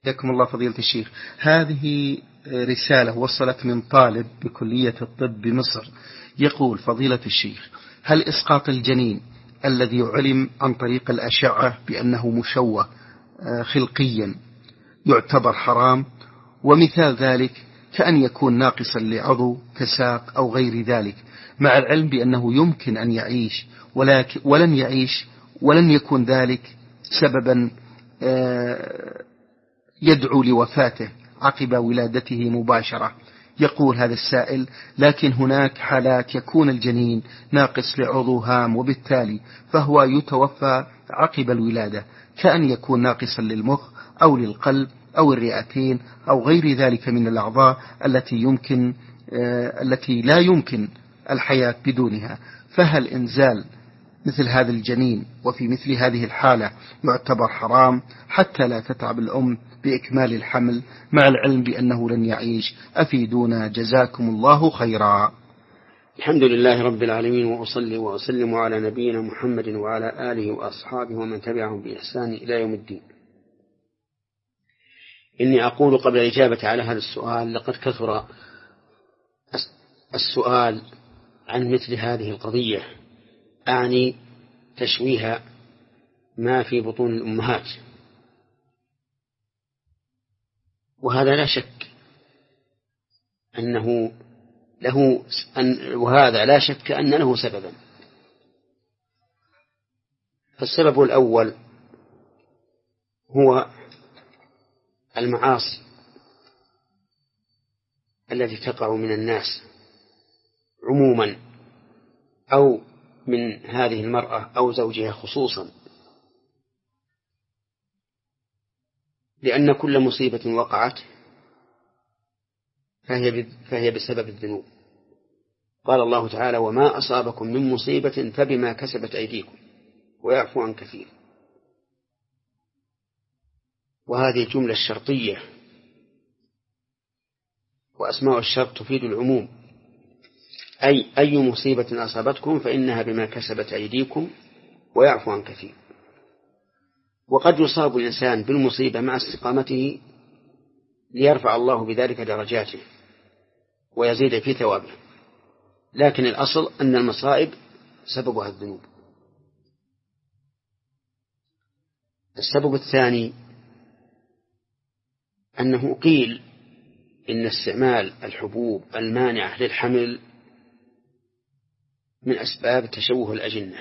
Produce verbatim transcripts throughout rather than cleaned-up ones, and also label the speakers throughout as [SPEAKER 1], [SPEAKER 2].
[SPEAKER 1] حياكم الله فضيلة الشيخ. هذه رسالة وصلت من طالب بكلية الطب بمصر، يقول: فضيلة الشيخ، هل إسقاط الجنين الذي علم عن طريق الأشعة بأنه مشوه خلقيا يعتبر حرام؟ ومثال ذلك كأن يكون ناقصا لعضو كساق أو غير ذلك، مع العلم بأنه يمكن أن يعيش ولكن ولن يعيش ولن يكون ذلك سببا يدعو لوفاته عقب ولادته مباشرة. يقول هذا السائل: لكن هناك حالات يكون الجنين ناقص لعضو هام وبالتالي فهو يتوفى عقب الولادة، كأن يكون ناقصا للمخ أو للقلب أو الرئتين أو غير ذلك من الأعضاء التي يمكن آه التي لا يمكن الحياة بدونها. فهل إنزال مثل هذا الجنين وفي مثل هذه الحالة يعتبر حرام حتى لا تتعب الأم بإكمال الحمل، مع العلم بأنه لن يعيش؟ أفيدونا جزاكم الله خيرا.
[SPEAKER 2] الحمد لله رب العالمين، وأصلي وأسلم على نبينا محمد وعلى آله وأصحابه ومن تبعهم بإحسان إلى يوم الدين. إني أقول قبل الإجابة على هذا السؤال: لقد كثر السؤال عن مثل هذه القضية، أعني تشويه ما في بطون الأمهات، وهذا لا شك أنه له أن وهذا لا شك أن له سببا. فالسبب الأول هو المعاصي التي تقع من الناس عموما أو من هذه المرأة أو زوجها خصوصا، لأن كل مصيبة وقعت فهي فهي بسبب الذنوب. قال الله تعالى: وما أصابكم من مصيبة فبما كسبت أيديكم ويعفو عن كثير. وهذه جملة شرطية، وأسماء الشرط تفيد العموم، أي أي مصيبة أصابتكم فإنها بما كسبت أيديكم ويعفو عن كثير. وقد يصاب الإنسان بالمصيبة مع استقامته ليرفع الله بذلك درجاته ويزيد في ثوابه، لكن الأصل أن المصائب سببها الذنوب. السبب الثاني أنه قيل إن استعمال الحبوب المانعة للحمل من أسباب تشوه الأجنة،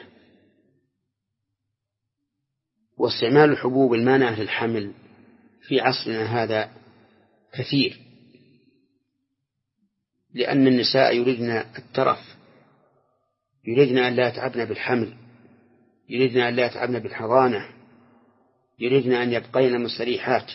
[SPEAKER 2] واستعمال الحبوب المانعة للحمل في عصرنا هذا كثير، لأن النساء يريدن الترف، يريدن أن لا يتعبن بالحمل، يريدن أن لا يتعبن بالحضانة، يريدن أن يبقين مستريحات.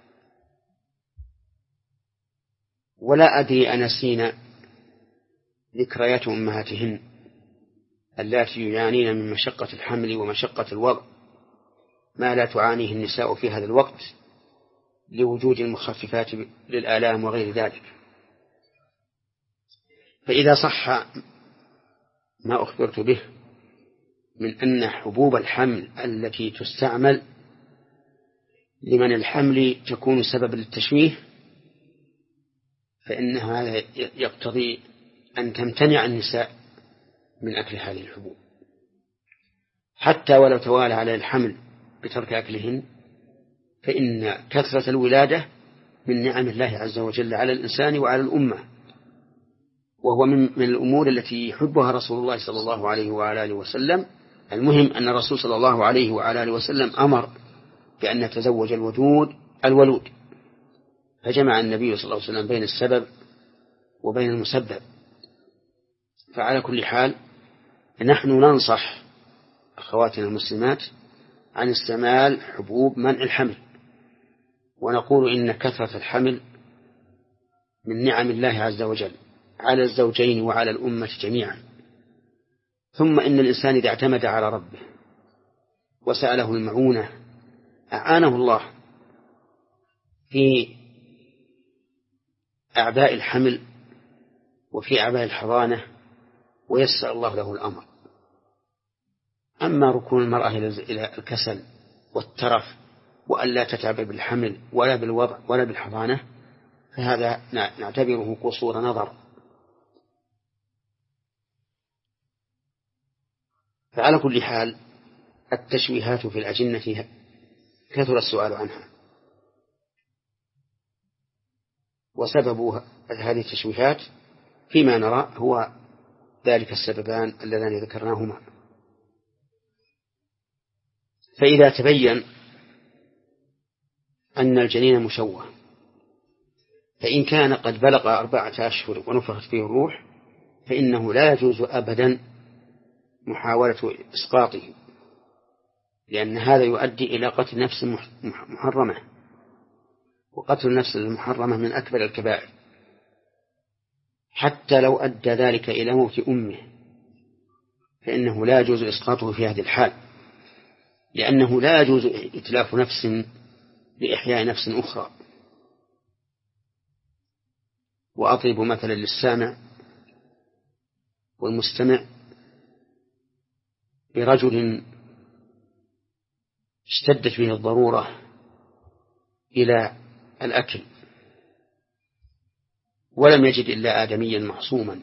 [SPEAKER 2] ولا أدري أنسين ذكريات أمهاتهن اللاتي يعانين من مشقة الحمل ومشقة الوضع ما لا تعانيه النساء في هذا الوقت لوجود المخففات للآلام وغير ذلك. فإذا صح ما أخبرت به من أن حبوب الحمل التي تستعمل لمن الحمل تكون سبب للتشويه، فإن هذا يقتضي أن تمتنع النساء من أكل هذه الحبوب، حتى ولو توالى على الحمل بترك أكلهن، فإن كثرة الولادة من نعم الله عز وجل على الإنسان وعلى الأمة، وهو من, من الأمور التي يحبها رسول الله صلى الله عليه وعلى آله وسلم. المهم أن الرسول صلى الله عليه وعلى آله وسلم أمر بأن نتزوج الودود الولود، فجمع النبي صلى الله عليه وسلم بين السبب وبين المسبب. فعلى كل حال نحن ننصح أخواتنا المسلمات عن استعمال حبوب منع الحمل، ونقول إن كثرة الحمل من نعم الله عز وجل على الزوجين وعلى الأمة جميعا. ثم إن الإنسان إذا اعتمد على ربه وسأله المعونة أعانه الله في أعباء الحمل وفي أعباء الحضانة ويسر الله له الأمر. أما ركون المرأة إلى الكسل والترف وأن لا تتعب بالحمل ولا بالوضع ولا بالحضانة، فهذا نعتبره قصور نظر. فعلى كل حال التشويهات في الأجنة كثر السؤال عنها، وسبب هذه التشويهات فيما نرى هو ذلك السببان اللذان ذكرناهما. فإذا تبين أن الجنين مشوه، فإن كان قد بلغ أربعة أشهر ونفخت فيه الروح، فإنه لا يجوز أبدا محاولة إسقاطه، لأن هذا يؤدي إلى قتل نفس محرمة، وقتل النفس المحرمة من أكبر الكبائر، حتى لو أدى ذلك إلى موت أمه فإنه لا يجوز إسقاطه في هذه الحال، لأنه لا يجوز إتلاف نفس لإحياء نفس أخرى. وأضرب مثلا للسامع والمستمع برجل اشتدت به الضرورة إلى الأكل ولم يجد إلا آدميا معصوما،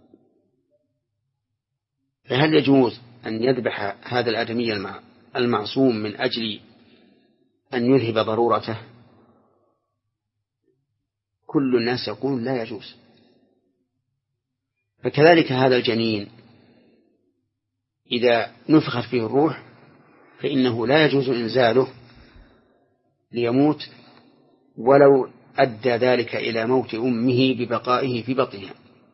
[SPEAKER 2] فهل يجوز أن يذبح هذا الآدمي المعصوم من أجل أن يذهب ضرورته؟ كل الناس يقول لا يجوز. فكذلك هذا الجنين إذا نفخت فيه الروح فإنه لا يجوز إنزاله ليموت ولو أدى ذلك إلى موت أمه ببقائه في بطنها.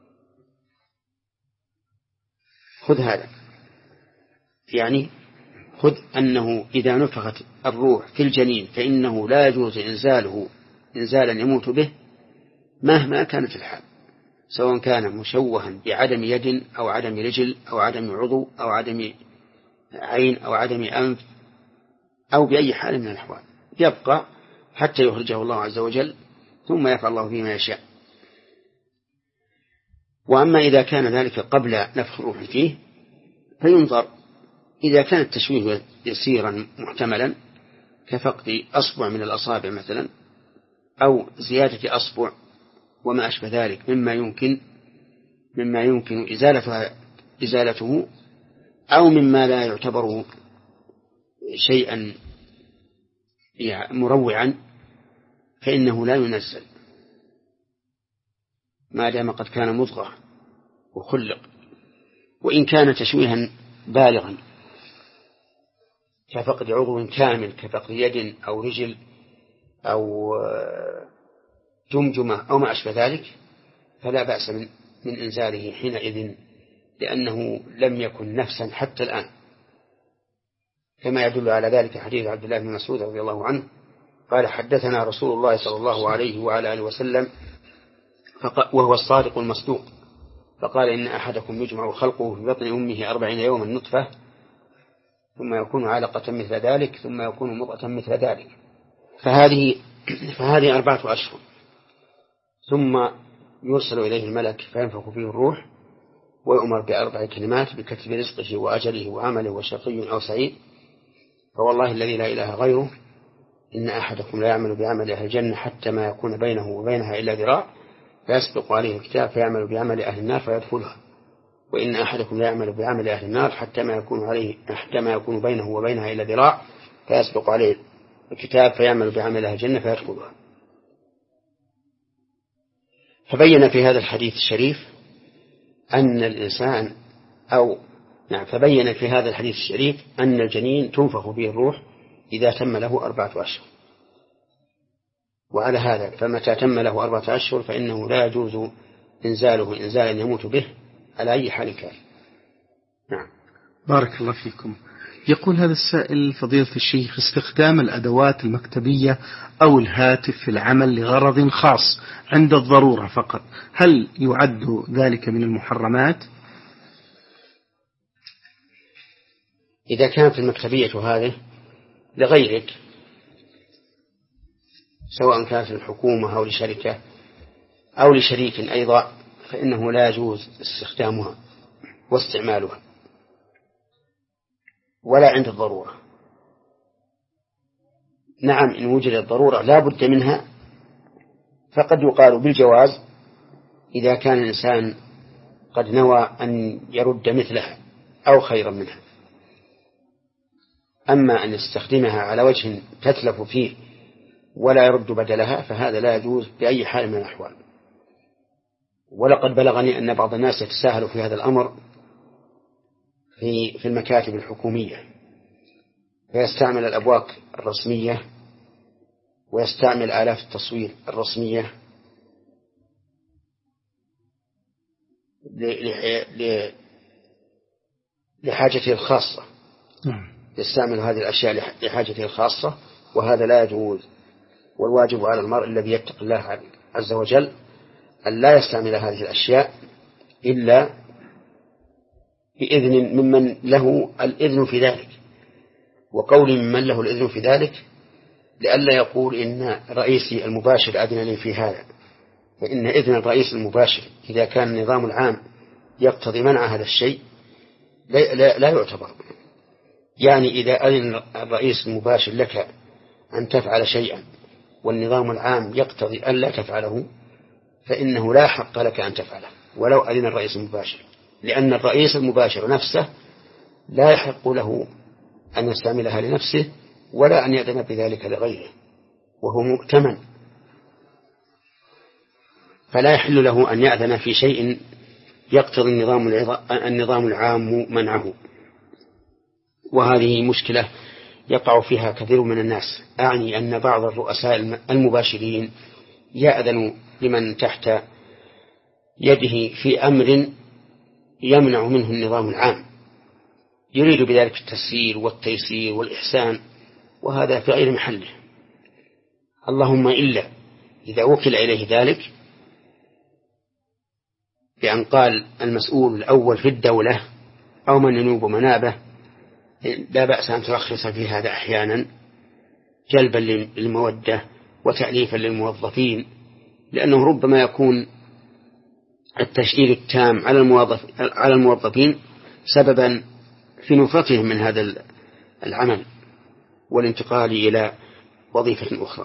[SPEAKER 2] خذ هذا، يعني خذ أنه إذا نفخت الروح في الجنين فإنه لا يجوز إنزاله إنزالا يموت به مهما كانت الحال، سواء كان مشوها بعدم يد أو عدم رجل أو عدم عضو أو عدم عين أو عدم أنف أو بأي حال من الأحوال، يبقى حتى يخرجه الله عز وجل ثم يفعل الله فيما يشاء. وأما إذا كان ذلك قبل نفخ الروح فيه فينظر، إذا كان التشويه يسيرا محتملا كفقد أصبع من الأصابع مثلا أو زيادة أصبع وما أشبه ذلك مما يمكن مما يمكن إزالتها إزالته أو مما لا يعتبر شيئا مروعا، فإنه لا ينزل ما دام قد كان مضغة وخلق. وإن كان تشويها بالغا كفقد عضو كامل كفقد يد أو رجل أو جمجمة أو ما أشبه ذلك فلا بأس من, من إنزاله حينئذ، لأنه لم يكن نفسا حتى الآن، كما يدل على ذلك حديث عبد الله بن مسعود رضي الله عنه قال حدثنا رسول الله صلى الله عليه وعلى آله وسلم وهو الصادق المصدوق فقال إن أحدكم يجمع خلقه في بطن أمه أربعين يوما نطفة ثم يكون علقة مثل ذلك ثم يكون مضغة مثل ذلك، فهذه فهذه أربعة أشهر، ثم يرسل إليه الملك فينفخ فيه الروح ويؤمر بأربع كلمات بكتب رزقه وأجله وعمله وشقي أو سعيد. فوالله الذي لا إله غيره إن أحدكم لا يعمل بعمل أهل الجنة حتى ما يكون بينه وبينها إلا ذراع فيسبق عليه الكتاب فيعمل بعمل أهل النار فيدخلها، وإن أحدكم لا يعمل بعمل أهل النار حتى ما يكون عليه حتى ما يكون بينه وبينها إلا ذراع فيسبق عليه الكتاب فيعمل بعمل أهل الجنة فيدخلها. فبين في هذا الحديث الشريف أن الإنسان أو نعم فبين في هذا الحديث الشريف أن الجنين تنفخ به الروح إذا تم له أربعة أشهر، وعلى هذا فمتى تم له أربعة أشهر فإنه لا يجوز إنزاله إنزالا يموت به على أي حال كان. نعم.
[SPEAKER 1] بارك الله فيكم. يقول هذا السائل فضيلة الشيخ استخدام الأدوات المكتبية أو الهاتف في العمل لغرض خاص عند الضرورة فقط، هل يعد ذلك من المحرمات؟
[SPEAKER 2] إذا كانت المكتبية هذه لغيرك سواء كانت الحكومة أو لشركة أو لشريك أيضا فإنه لا يجوز استخدامها واستعمالها ولا عند الضرورة، نعم إن وجدت ضرورة لا بد منها فقد يقال بالجواز إذا كان الإنسان قد نوى أن يرد مثلها أو خيرا منها. أما أن يستخدمها على وجه تتلف فيه ولا يرد بدلها فهذا لا يجوز بأي حال من الأحوال. ولقد بلغني أن بعض الناس يتساهل في هذا الأمر في في المكاتب الحكومية، فيستعمل الأبواق الرسمية ويستعمل آلاف التصوير الرسمية لحاجته الخاصة، يستعمل هذه الأشياء لحاجته الخاصة، وهذا لا يجوز. والواجب على المرء الذي يتقي الله عز وجل أن لا يستعمل هذه الأشياء إلا بإذن ممن له الإذن في ذلك. وقول ممن له الإذن في ذلك لئلا يقول إن رئيسي المباشر أذن لي في هذا، فإن إذن الرئيس المباشر إذا كان النظام العام يقتضي منع هذا الشيء لا, لا, لا يعتبر. يعني إذا أذن الرئيس المباشر لك أن تفعل شيئا والنظام العام يقتضي أن لا تفعله فإنه لا حق لك أن تفعله ولو أذن الرئيس المباشر، لأن الرئيس المباشر نفسه لا يحق له أن يستعملها لنفسه ولا أن يأذن بذلك لغيره، وهو مؤتمن، فلا يحل له أن يأذن في شيء يقتضي النظام النظام العام منعه. وهذه مشكلة يقع فيها كثير من الناس، أعني أن بعض الرؤساء المباشرين يأذن لمن تحت يده في أمر يمنع منه النظام العام، يريد بذلك التسيير والتيسير والإحسان، وهذا في غير محله. اللهم إلا إذا وكل إليه ذلك بأن قال المسؤول الأول في الدولة أو من ينوب منابه لا بأس أن ترخص في هذا أحيانا جلبا للمودة وتأليفا للموظفين، لأنه ربما يكون التشديد التام على الموظف على الموظفين سببا في نفرتهم من هذا العمل والانتقال إلى وظيفة أخرى.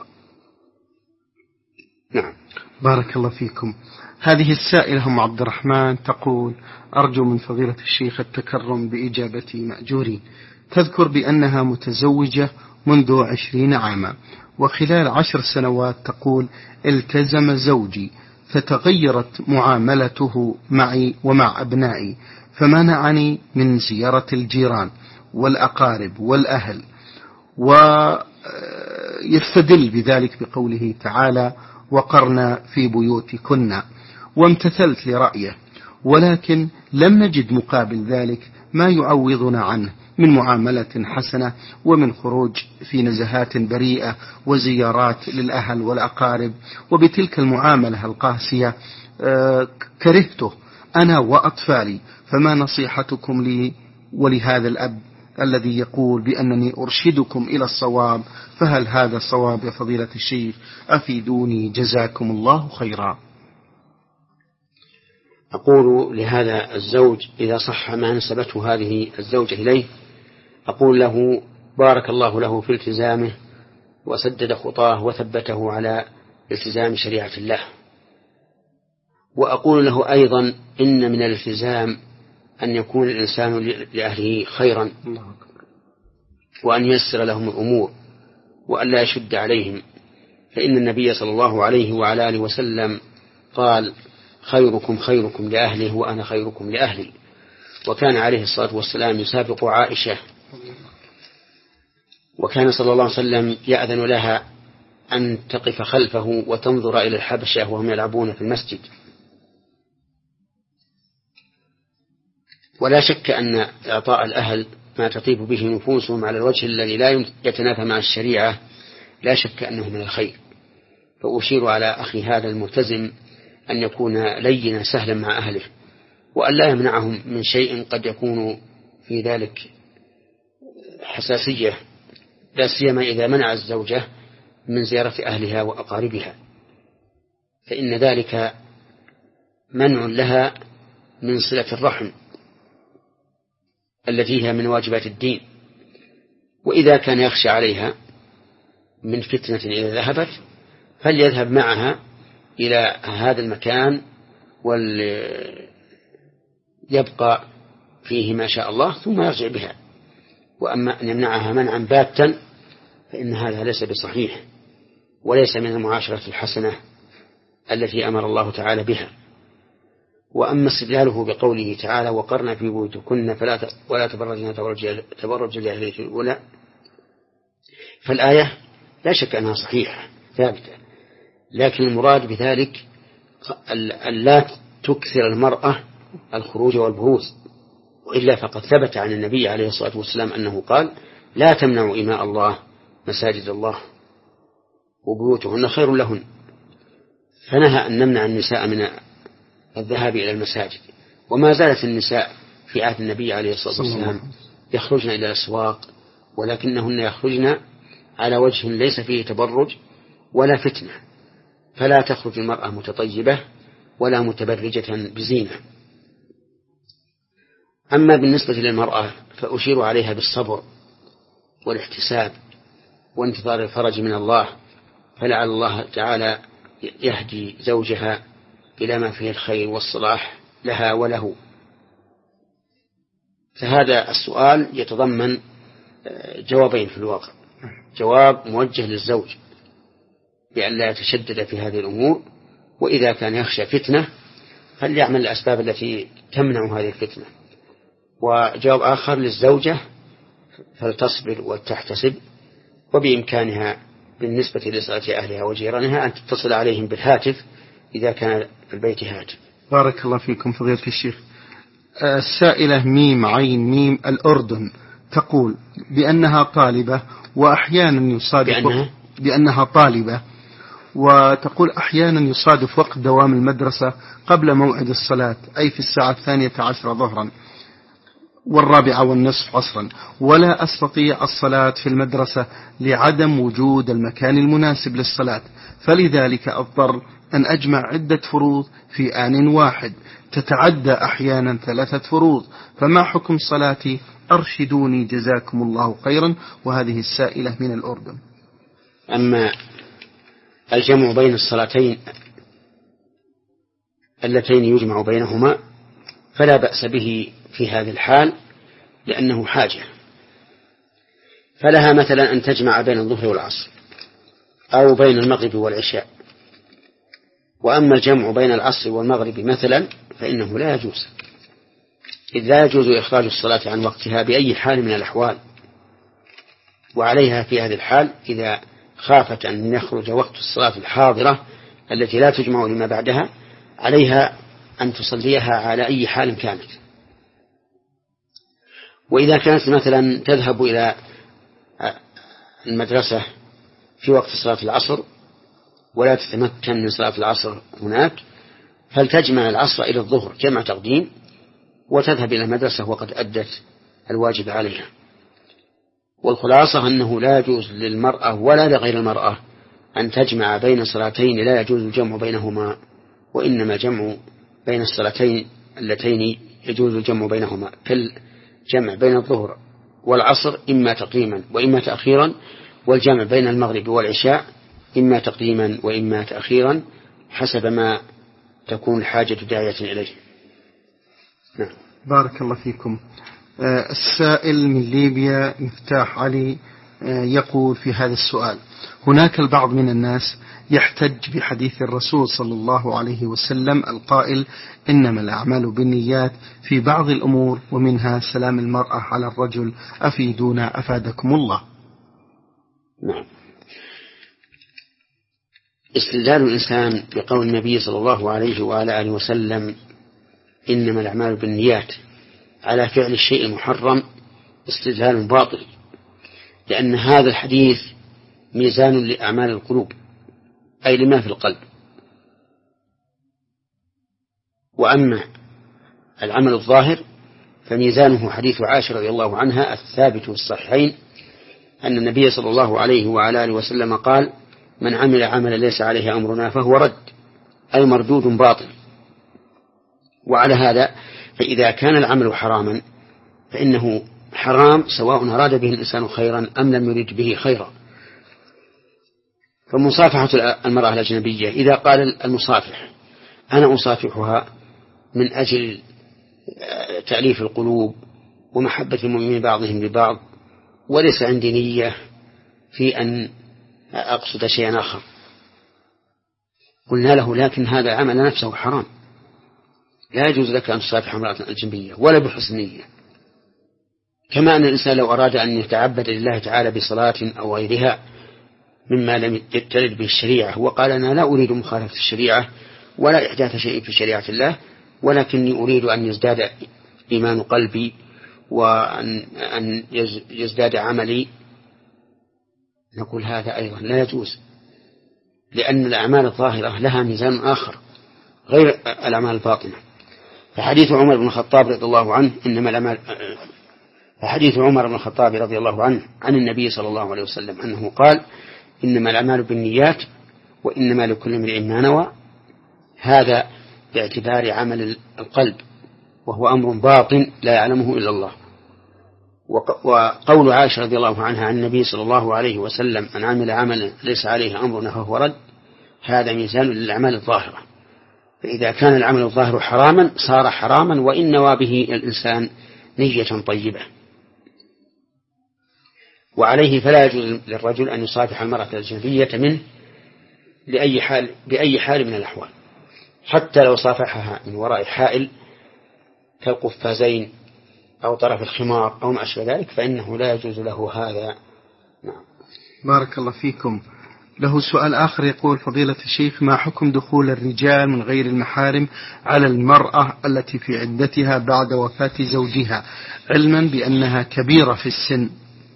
[SPEAKER 2] نعم.
[SPEAKER 1] بارك الله فيكم. هذه السائلة أم عبد الرحمن تقول: أرجو من فضيلة الشيخ التكرم بإجابتي مأجورين. تذكر بأنها متزوجة منذ عشرين عاما، وخلال عشر سنوات تقول التزم زوجي فتغيرت معاملته معي ومع أبنائي، فمنعني من زيارة الجيران والأقارب والأهل، ويستدل بذلك بقوله تعالى: وقرنا في بيوتكن، وامتثلت لرأيه، ولكن لم نجد مقابل ذلك ما يعوضنا عنه من معاملة حسنة ومن خروج في نزهات بريئة وزيارات للأهل والأقارب. وبتلك المعاملة القاسية كرهته أنا وأطفالي، فما نصيحتكم لي ولهذا الأب الذي يقول بأنني أرشدكم إلى الصواب؟ فهل هذا الصواب يا فضيلة الشيخ؟ أفيدوني جزاكم الله خيرا.
[SPEAKER 2] أقول لهذا الزوج إذا صح ما نسبته هذه الزوجة إليه، أقول له بارك الله له في التزامه وسدد خطاه وثبته على التزام شريعة الله. وأقول له أيضا إن من الالتزام أن يكون الإنسان لأهله خيرا وأن ييسر لهم الأمور وأن لا يشد عليهم، فإن النبي صلى الله عليه وعلى آله وسلم قال: خيركم خيركم لأهله وأنا خيركم لأهلي. وكان عليه الصلاة والسلام يسابق عائشة، وكان صلى الله عليه وسلم يأذن لها أن تقف خلفه وتنظر إلى الحبشة وهم يلعبون في المسجد. ولا شك أن إعطاء الأهل ما تطيب به نفوسهم على الوجه الذي لا يتنافى مع الشريعة لا شك أنه من الخير. فأشير على أخي هذا الملتزم أن يكون لينا سهلا مع أهله، وأن لا يمنعهم من شيء قد يكون في ذلك حساسية، لا سيما إذا منع الزوجة من زيارة أهلها وأقاربها، فإن ذلك منع لها من صلة الرحم التي هي من واجبات الدين. وإذا كان يخشى عليها من فتنة إذا ذهبت فليذهب معها إلى هذا المكان وليبقى فيه ما شاء الله ثم يرجع بها. وأما أن يمنعها منعا باتا فإن هذا ليس بصحيح وليس من المعاشرة الحسنة التي أمر الله تعالى بها. وأما استدلاله بقوله تعالى وقرن في بيوتكن فلا ولا تبرجن تبرج الجاهلية الأولى، فالآية لا شك أنها صحيحة ثابتة، لكن المراد بذلك ألا تكثر المرأة الخروج والبروز، وإلا فقد ثبت عن النبي عليه الصلاة والسلام أنه قال لا تمنعوا إماء الله مساجد الله وبيوتهن خير لهن، فنهى أن نمنع النساء من الذهاب إلى المساجد. وما زالت النساء في عهد النبي عليه الصلاة والسلام يخرجن إلى الأسواق، ولكنهن يخرجن على وجه ليس فيه تبرج ولا فتنة، فلا تخرج المرأة متطيبة ولا متبرجة بزينة. أما بالنسبة للمرأة فأشير عليها بالصبر والاحتساب وانتظار الفرج من الله، فلعل الله تعالى يهدي زوجها إلى ما فيه الخير والصلاح لها وله. فهذا السؤال يتضمن جوابين في الواقع: جواب موجه للزوج بأن لا يتشدد في هذه الأمور، وإذا كان يخشى فتنة فليعمل الأسباب التي تمنع هذه الفتنة، وجواب آخر للزوجة فلتصبر وتحتسب، وبإمكانها بالنسبة لصلة أهلها وجيرانها أن تتصل عليهم بالهاتف إذا كان في البيت هاتف.
[SPEAKER 1] بارك الله فيكم فضيلة الشيخ. السائلة ميم عين ميم الأردن تقول بأنها طالبة وأحيانا يصادف بأنها, بأنها طالبة وتقول أحيانا يصادف وقت دوام المدرسة قبل موعد الصلاة، أي في الساعة الثانية عشر ظهرا والرابعة والنصف عصرا، ولا أستطيع الصلاة في المدرسة لعدم وجود المكان المناسب للصلاة، فلذلك أضطر أن أجمع عدة فروض في آن واحد تتعدى أحيانا ثلاثة فروض، فما حكم صلاتي؟ أرشدوني جزاكم الله خيرا. وهذه السائلة من الأردن.
[SPEAKER 2] أما الجمع بين الصلاتين اللتين يجمع بينهما فلا بأس به في هذه الحال لأنه حاجة، فلها مثلا أن تجمع بين الظهر والعصر أو بين المغرب والعشاء. وأما الجمع بين العصر والمغرب مثلا فإنه لا يجوز، إذ لا يجوز إخراج الصلاة عن وقتها بأي حال من الأحوال. وعليها في هذه الحال إذا خافت أن يخرج وقت الصلاة الحاضرة التي لا تجمع لما بعدها عليها أن تصليها على أي حال كانت. وإذا كانت مثلا تذهب إلى المدرسة في وقت صلاة العصر ولا تتمكن من صلاة العصر هناك فلتجمع العصر إلى الظهر جمع تقديم وتذهب إلى المدرسة وقد أدت الواجب عليها. والخلاصة أنه لا يجوز للمرأة ولا لغير المرأة أن تجمع بين صلاتين لا يجوز الجمع بينهما، وإنما الجمع بين الصلاتين اللتين يجوز الجمع بينهما كالجمع بين الظهر والعصر إما تقديما وإما تأخيرا، والجمع بين المغرب والعشاء إما تقديما وإما تأخيرا حسب ما تكون الحاجة داعية إليه. نعم.
[SPEAKER 1] بارك الله فيكم. السائل من ليبيا مفتاح علي يقول في هذا السؤال: هناك البعض من الناس يحتج بحديث الرسول صلى الله عليه وسلم القائل إنما الأعمال بالنيات في بعض الأمور ومنها سلام المرأة على الرجل، أفيدونا أفادكم الله.
[SPEAKER 2] نعم. استدلال الإنسان بقول النبي صلى الله عليه وعلى آله وسلم إنما الأعمال بالنيات على فعل الشيء المحرم استدلال باطل، لأن هذا الحديث ميزان لأعمال القلوب أي لما في القلب. وأما العمل الظاهر فميزانه حديث عائشة رضي الله عنها الثابت في الصحيحين أن النبي صلى الله عليه وعلى آله وسلم قال: من عمل عملا ليس عليه أمرنا فهو رد، أي مردود باطل. وعلى هذا فإذا كان العمل حراما فإنه حرام سواء أراد به الإنسان خيرا أم لم يرد به خيرا. فمصافحة المرأة الأجنبية إذا قال المصافح أنا أصافحها من أجل تأليف القلوب ومحبة المؤمنين بعضهم لبعض وليس عندي نية في أن أقصد شيئا آخر، قلنا له لكن هذا عمل نفسه حرام، لا يجوز لك أن تصافح امرأة أجنبية ولا بحسن نية. كما أن الإنسان لو أراد أن يتعبد لله تعالى بصلاة أو غيرها مما لم ترد به الشريعة وقال أنا لا أريد مخالفة الشريعة ولا إحداث شيء في شريعة الله ولكني أريد أن يزداد إيمان قلبي وأن أن يزداد عملي، نقول هذا أيضا لا يجوز، لأن الأعمال الظاهرة لها ميزان آخر غير الأعمال الباطنة. فحديث عمر بن الخطاب رضي الله عنه إنما الأعمال فحديث عمر بن الخطاب رضي الله عنه عن النبي صلى الله عليه وسلم أنه قال إنما الأعمال بالنيات وإنما لكل امرئ ما نوى، هذا باعتبار عمل القلب وهو أمر باطن لا يعلمه إلا الله. وقول عائشة رضي الله عنها عن النبي صلى الله عليه وسلم من عمل عملا ليس عليه أمرنا فهو رد، هذا ميزان للأعمال الظاهرة، فإذا كان العمل الظاهر حراما صار حراما وإن نوى به الإنسان نية طيبة. وعليه فلا يجوز للرجل أن يصافح المرأة الأجنبية منه لأي حال بأي حال من الأحوال، حتى لو صافحها من وراء حائل كالقفازين أو طرف الخمار أو ما أشبه ذلك فإنه لا يجوز له هذا. نعم.
[SPEAKER 1] بارك الله فيكم. له سؤال آخر يقول فضيلة الشيخ ما حكم دخول الرجال من غير المحارم على المرأة التي في عدتها بعد وفاة زوجها علما بأنها كبيرة في السن؟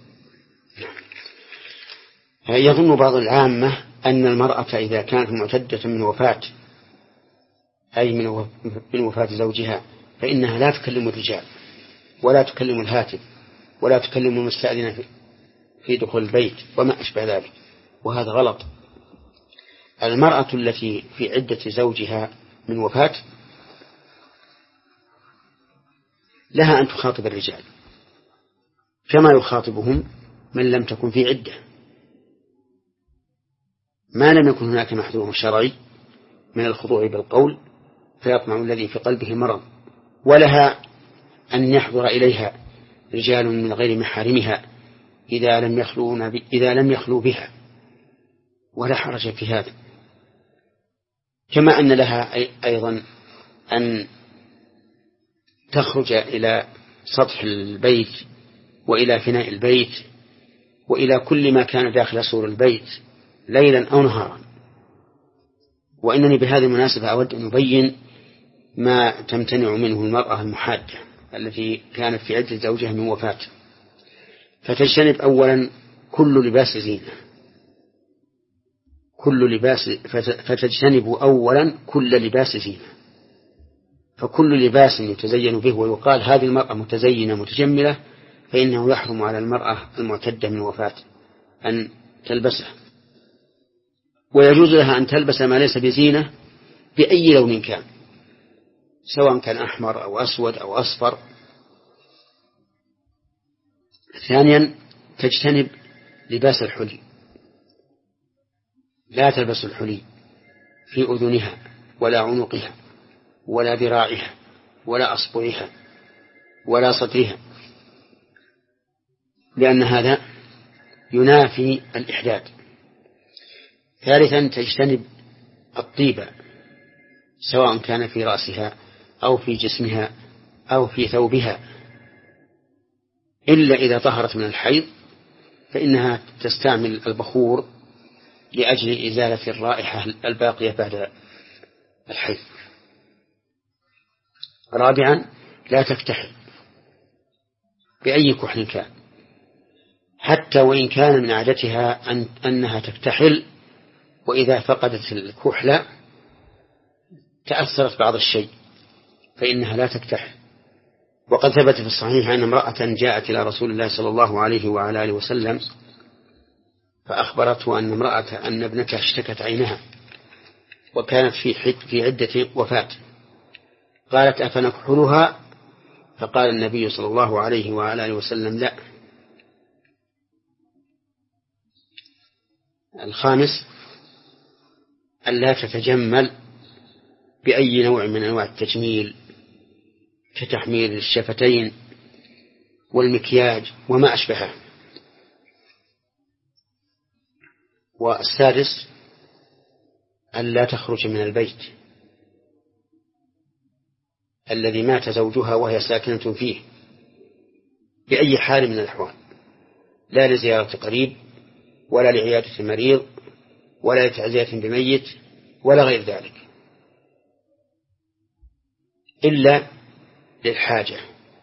[SPEAKER 2] يظن بعض العامة أن المرأة إذا كانت معتدة من وفاة أي من وفاة زوجها فإنها لا تكلم الرجال ولا تكلم الهاتف ولا تكلم المستأذن في دخول البيت وما أشبه ذلك، وهذا غلط. المرأة التي في عدة زوجها من وفاة لها أن تخاطب الرجال كما يخاطبهم من لم تكن في عدة ما لم يكن هناك محذور شرعي من الخضوع بالقول فيطمع الذي في قلبه مرض، ولها أن يحضر إليها رجال من غير محارمها إذا لم يخلوا إذا لم يخلوا بها، ولا حرج في هذا. كما أن لها أيضا أن تخرج إلى سطح البيت وإلى فناء البيت وإلى كل ما كان داخل سور البيت ليلا أو نهارا. وإنني بهذه المناسبة أود أن أبين ما تمتنع منه المرأة المحادة التي كانت في عدة زوجها من وفاة، فتجتنب أولا كل لباس زينة كل لباس فتجتنب أولا كل لباس زينة، فكل لباس يتزين به ويقال هذه المرأة متزينة متجملة فإنه يحرم على المرأة المعتدة من وفاة أن تلبسه، ويجوز لها أن تلبس ما ليس بزينة بأي لون كان سواء كان أحمر أو أسود أو أصفر. ثانيا تجتنب لباس الحلي، لا تلبس الحلي في أذنها ولا عنقها ولا ذراعها ولا أصبعها ولا صدرها، لأن هذا ينافي الإحداث. ثالثا تجتنب الطيبة سواء كان في رأسها أو في جسمها أو في ثوبها، إلا إذا طهرت من الحيض فإنها تستعمل البخور لأجل إزالة الرائحة الباقية بعد الحيض. رابعا لا تكتحل بأي كحل كان، حتى وإن كان من عادتها أن أنها تكتحل وإذا فقدت الكحل تأثرت بعض الشيء فإنها لا تكتحل. وقد ثبت في الصحيح أن امرأة جاءت إلى رسول الله صلى الله عليه وعلى آله وسلم فأخبرته أن امرأة أن ابنتها اشتكت عينها وكانت في حد في عدة وفاة، قالت أفنكحلها؟ فقال النبي صلى الله عليه وعلى آله وسلم لا. الخامس ألا تتجمل بأي نوع من أنواع التجميل كتحميل الشفتين والمكياج وما أشبهه. والسادس ألا تخرج من البيت الذي مات زوجها وهي ساكنة فيه بأي حال من الأحوال، لا لزيارة قريب ولا لعيادة مريض ولا لتعزية بميت ولا غير ذلك، إلا للحاجة،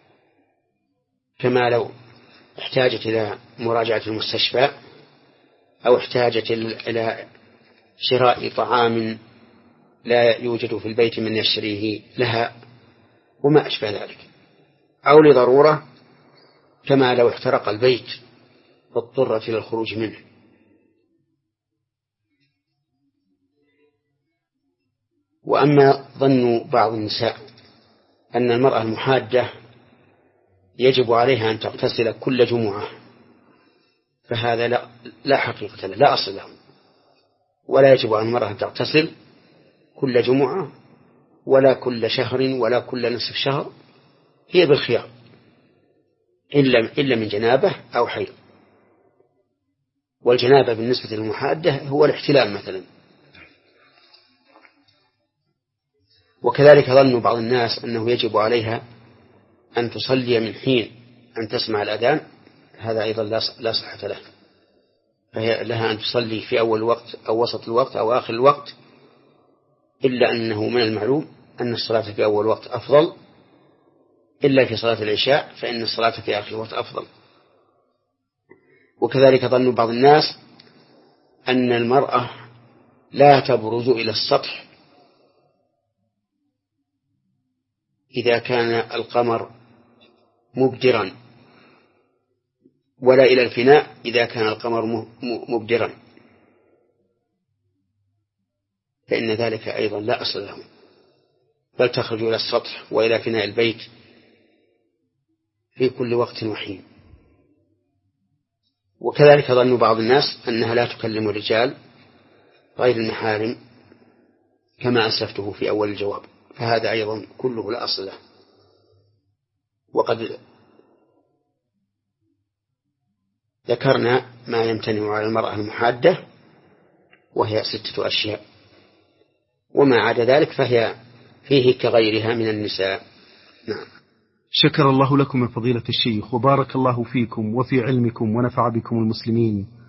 [SPEAKER 2] كما لو احتاجت إلى مراجعة المستشفى أو احتاجت إلى شراء طعام لا يوجد في البيت من يشتريه لها وما أشبه ذلك، أو لضرورة كما لو احترق البيت فاضطرت إلى الخروج منه. وأما ظن بعض النساء أن المرأة المحادة يجب عليها أن تغتسل كل جمعة، فهذا لا, لا حقيقة له، لا أصل له، ولا يجب على المرأة أن تغتسل كل جمعة ولا كل شهر ولا كل نصف شهر، هي بالخيار إلا, إلا من جنابة أو حيض. والجنابة بالنسبة للمحادة هو الاحتلام مثلا. وكذلك ظن بعض الناس أنه يجب عليها أن تصلي من حين أن تسمع الأذان، هذا أيضا لا صحة له، فهي لها أن تصلي في أول الوقت أو وسط الوقت أو آخر الوقت، إلا أنه من المعلوم أن الصلاة في أول وقت أفضل، إلا في صلاة العشاء فإن الصلاة في آخر الوقت أفضل. وكذلك ظن بعض الناس أن المرأة لا تبرز إلى السطح إذا كان القمر مبدرا، ولا إلى الفناء إذا كان القمر مبدرا، فإن ذلك أيضا لا أصل له، بل تخرج إلى السطح وإلى فناء البيت في كل وقت وحين. وكذلك ظن بعض الناس أنها لا تكلم الرجال غير المحارم كما أسلفته في أول الجواب، فهذا أيضا كله لا أصل له. وقد ذكرنا ما يمتنع على المرأة المحادة وهي ستة أشياء، وما عدا ذلك فهي فيه كغيرها من النساء. نعم.
[SPEAKER 1] شكر الله لكم يا فضيلة الشيخ، وبارك الله فيكم وفي علمكم ونفع بكم المسلمين.